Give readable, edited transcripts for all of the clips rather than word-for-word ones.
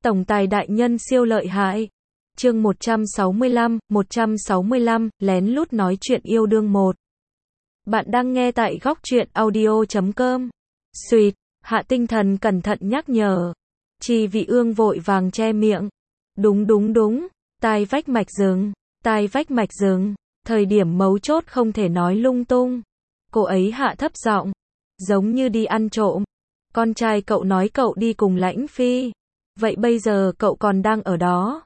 Tổng tài đại nhân siêu lợi hại. Chương 165, lén lút nói chuyện yêu đương 1. Bạn đang nghe tại góc truyện audio.com. Xuyệt, Hạ Tinh Thần cẩn thận nhắc nhở. Chi Vị Ương vội vàng che miệng. Đúng, tai vách mạch rừng, thời điểm mấu chốt không thể nói lung tung. Cô ấy hạ thấp giọng, giống như đi ăn trộm. Con trai cậu nói cậu đi cùng Lãnh Phi. Vậy bây giờ cậu còn đang ở đó?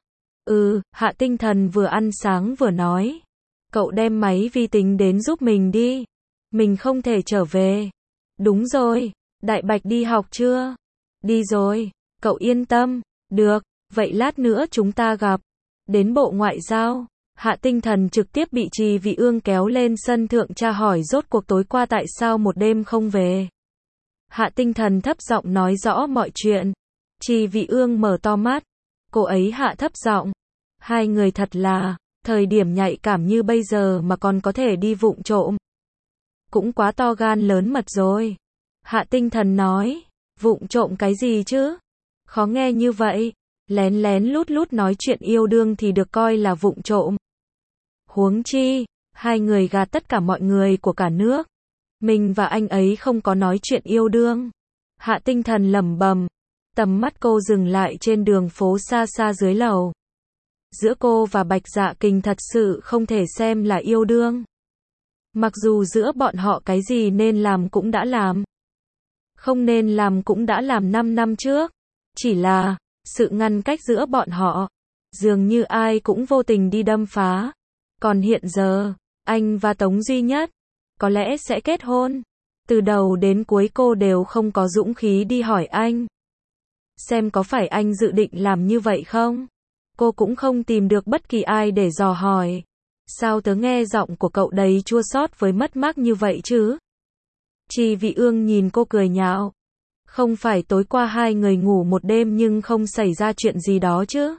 Hạ Tinh Thần vừa ăn sáng vừa nói. Cậu đem máy vi tính đến giúp mình đi. Mình không thể trở về. Đúng rồi, Đại Bạch đi học chưa? Đi rồi, cậu yên tâm. Được, vậy lát nữa chúng ta gặp. Đến Bộ Ngoại giao. Hạ Tinh Thần trực tiếp bị Chi Vị Ương kéo lên sân thượng tra hỏi rốt cuộc tối qua tại sao một đêm không về. Hạ Tinh Thần thấp giọng nói rõ mọi chuyện. Chi Vị Ương mở to mắt. Cô ấy hạ thấp giọng. Hai người thật là, thời điểm nhạy cảm như bây giờ mà còn có thể đi vụng trộm. Cũng quá to gan lớn mật rồi. Hạ Tinh Thần nói. Vụng trộm cái gì chứ? Khó nghe như vậy. Lén lén lút nói chuyện yêu đương thì được coi là vụng trộm. Huống chi, hai người gạt tất cả mọi người của cả nước. Mình và anh ấy không có nói chuyện yêu đương. Hạ Tinh Thần lẩm bẩm. Tầm mắt cô dừng lại trên đường phố xa xa dưới lầu. Giữa cô và Bạch Dạ Kình thật sự không thể xem là yêu đương. Mặc dù giữa bọn họ cái gì nên làm cũng đã làm. Không nên làm cũng đã làm 5 năm trước. Chỉ là, sự ngăn cách giữa bọn họ, dường như ai cũng vô tình đi đâm phá. Còn hiện giờ, anh và Tống Duy Nhất, có lẽ sẽ kết hôn. Từ đầu đến cuối cô đều không có dũng khí đi hỏi anh. Xem có phải anh dự định làm như vậy không? Cô cũng không tìm được bất kỳ ai để dò hỏi. Sao tớ nghe giọng của cậu đầy chua xót với mất mát như vậy chứ? Chi Vị Ương nhìn cô cười nhạo. Không phải tối qua hai người ngủ một đêm nhưng không xảy ra chuyện gì đó chứ?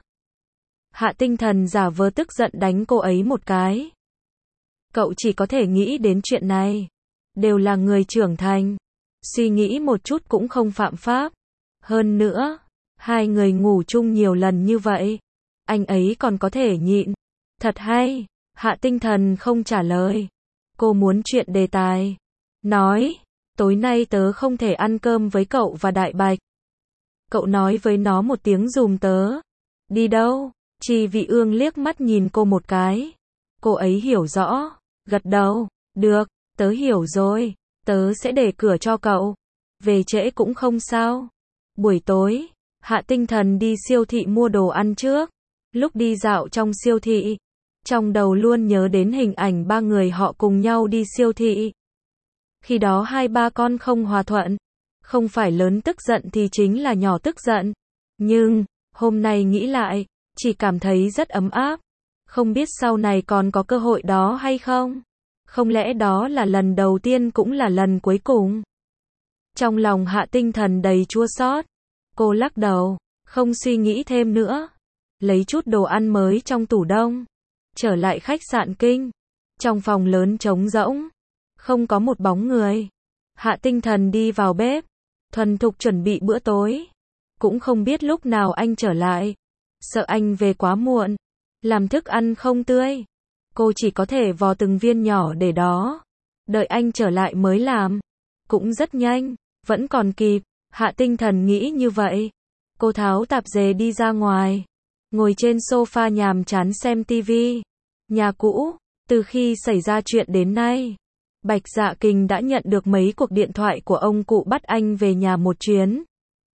Hạ Tinh Thần giả vờ tức giận đánh cô ấy một cái. Cậu chỉ có thể nghĩ đến chuyện này. Đều là người trưởng thành. Suy nghĩ một chút cũng không phạm pháp. Hơn nữa, hai người ngủ chung nhiều lần như vậy. Anh ấy còn có thể nhịn. Thật hay. Hạ Tinh Thần không trả lời. Cô muốn chuyện đề tài. Nói, tối nay tớ không thể ăn cơm với cậu và Đại Bạch. Cậu nói với nó một tiếng giùm tớ. Đi đâu? Chi Vị Ương liếc mắt nhìn cô một cái. Cô ấy hiểu rõ. Gật đầu. Được, tớ hiểu rồi. Tớ sẽ để cửa cho cậu. Về trễ cũng không sao. Buổi tối, Hạ Tinh Thần đi siêu thị mua đồ ăn trước. Lúc đi dạo trong siêu thị, trong đầu luôn nhớ đến hình ảnh ba người họ cùng nhau đi siêu thị. Khi đó hai ba con không hòa thuận. Không phải lớn tức giận thì chính là nhỏ tức giận. Nhưng, hôm nay nghĩ lại, chỉ cảm thấy rất ấm áp. Không biết sau này còn có cơ hội đó hay không? Không lẽ đó là lần đầu tiên cũng là lần cuối cùng? Trong lòng Hạ Tinh Thần đầy chua xót. Cô lắc đầu, không suy nghĩ thêm nữa. Lấy chút đồ ăn mới trong tủ đông. Trở lại khách sạn Kinh. Trong phòng lớn trống rỗng. Không có một bóng người. Hạ Tinh Thần đi vào bếp. Thuần thục chuẩn bị bữa tối. Cũng không biết lúc nào anh trở lại. Sợ anh về quá muộn. Làm thức ăn không tươi. Cô chỉ có thể vò từng viên nhỏ để đó. Đợi anh trở lại mới làm. Cũng rất nhanh. Vẫn còn kịp. Hạ Tinh Thần nghĩ như vậy. Cô tháo tạp dề đi ra ngoài. Ngồi trên sofa nhàm chán xem tivi. Nhà cũ. Từ khi xảy ra chuyện đến nay, Bạch Dạ Kình đã nhận được mấy cuộc điện thoại của ông cụ bắt anh về nhà một chuyến.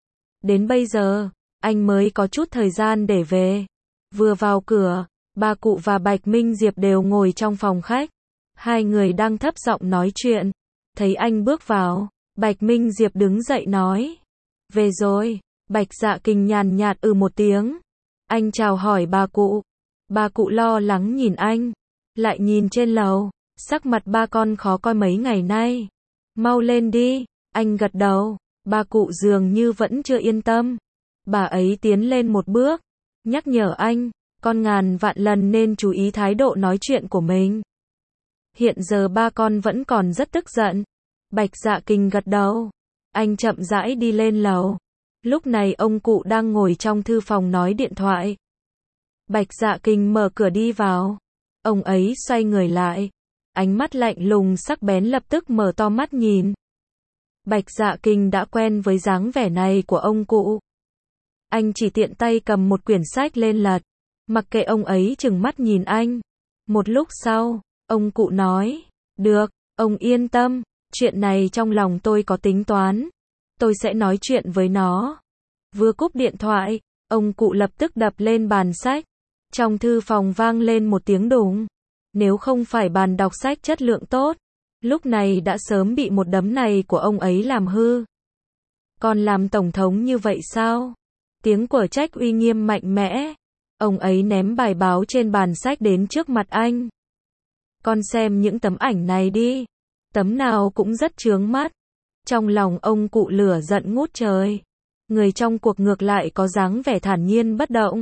Đến bây giờ, anh mới có chút thời gian để về. Vừa vào cửa, bà cụ và Bạch Minh Diệp đều ngồi trong phòng khách. Hai người đang thấp giọng nói chuyện. Thấy anh bước vào, Bạch Minh Diệp đứng dậy nói. Về rồi. Bạch Dạ Kình nhàn nhạt một tiếng. Anh chào hỏi bà cụ. Bà cụ lo lắng nhìn anh. Lại nhìn trên lầu. Sắc mặt ba con khó coi mấy ngày nay. Mau lên đi. Anh gật đầu. Bà cụ dường như vẫn chưa yên tâm. Bà ấy tiến lên một bước. Nhắc nhở anh. Con ngàn vạn lần nên chú ý thái độ nói chuyện của mình. Hiện giờ ba con vẫn còn rất tức giận. Bạch Dạ Kình gật đầu. Anh chậm rãi đi lên lầu. Lúc này ông cụ đang ngồi trong thư phòng nói điện thoại. Bạch Dạ Kinh mở cửa đi vào. Ông ấy xoay người lại. Ánh mắt lạnh lùng sắc bén lập tức mở to mắt nhìn. Bạch Dạ Kinh đã quen với dáng vẻ này của ông cụ. Anh chỉ tiện tay cầm một quyển sách lên lật. Mặc kệ ông ấy trừng mắt nhìn anh. Một lúc sau, ông cụ nói, được, ông yên tâm, chuyện này trong lòng tôi có tính toán. Tôi sẽ nói chuyện với nó. Vừa cúp điện thoại, ông cụ lập tức đập lên bàn sách. Trong thư phòng vang lên một tiếng đùng. Nếu không phải bàn đọc sách chất lượng tốt, lúc này đã sớm bị một đấm này của ông ấy làm hư. Còn làm tổng thống như vậy sao? Tiếng của trách uy nghiêm mạnh mẽ. Ông ấy ném bài báo trên bàn sách đến trước mặt anh. Con xem những tấm ảnh này đi. Tấm nào cũng rất chướng mắt. Trong lòng ông cụ lửa giận ngút trời. Người trong cuộc ngược lại có dáng vẻ thản nhiên bất động.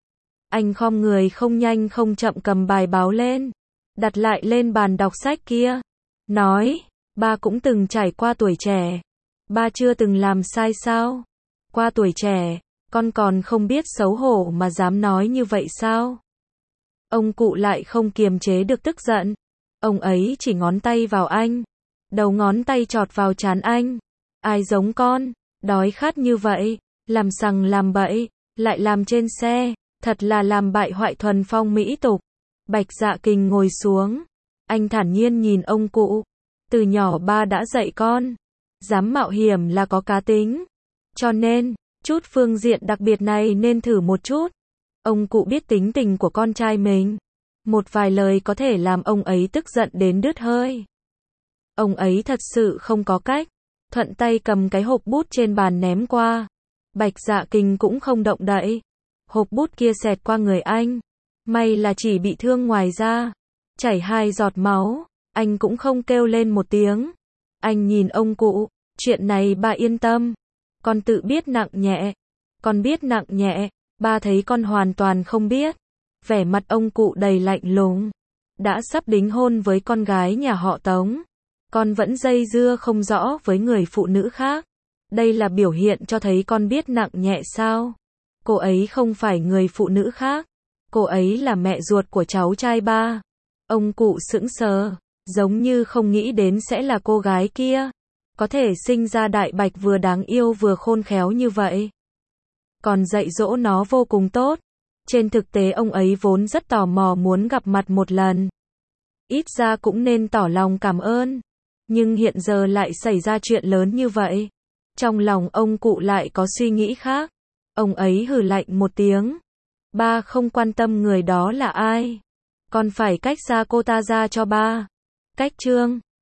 Anh khom người không nhanh không chậm cầm bài báo lên. Đặt lại lên bàn đọc sách kia. Nói, ba cũng từng trải qua tuổi trẻ. Ba chưa từng làm sai sao? Qua tuổi trẻ, con còn không biết xấu hổ mà dám nói như vậy sao? Ông cụ lại không kiềm chế được tức giận. Ông ấy chỉ ngón tay vào anh. Đầu ngón tay chọt vào trán anh. Ai giống con, đói khát như vậy, làm sằng làm bậy, lại làm trên xe, thật là làm bại hoại thuần phong mỹ tục. Bạch Dạ Kinh ngồi xuống. Anh thản nhiên nhìn ông cụ. Từ nhỏ ba đã dạy con. Dám mạo hiểm là có cá tính. Cho nên, chút phương diện đặc biệt này nên thử một chút. Ông cụ biết tính tình của con trai mình. Một vài lời có thể làm ông ấy tức giận đến đứt hơi. Ông ấy thật sự không có cách. Thuận tay cầm cái hộp bút trên bàn ném qua. Bạch Dạ Kinh cũng không động đậy. Hộp bút kia xẹt qua người anh. May là chỉ bị thương ngoài da. Chảy 2 giọt máu. Anh cũng không kêu lên một tiếng. Anh nhìn ông cụ. Chuyện này ba yên tâm. Con tự biết nặng nhẹ. Con biết nặng nhẹ. Ba thấy con hoàn toàn không biết. Vẻ mặt ông cụ đầy lạnh lùng. Đã sắp đính hôn với con gái nhà họ Tống. Con vẫn dây dưa không rõ với người phụ nữ khác. Đây là biểu hiện cho thấy con biết nặng nhẹ sao? Cô ấy không phải người phụ nữ khác. Cô ấy là mẹ ruột của cháu trai ba. Ông cụ sững sờ. Giống như không nghĩ đến sẽ là cô gái kia. Có thể sinh ra đại bạch vừa đáng yêu vừa khôn khéo như vậy. Còn dạy dỗ nó vô cùng tốt. Trên thực tế ông ấy vốn rất tò mò muốn gặp mặt một lần. Ít ra cũng nên tỏ lòng cảm ơn. Nhưng hiện giờ lại xảy ra chuyện lớn như vậy. Trong lòng ông cụ lại có suy nghĩ khác. Ông ấy hừ lạnh một tiếng. Ba không quan tâm người đó là ai. Con phải cách xa cô ta ra cho ba. Cách Trương.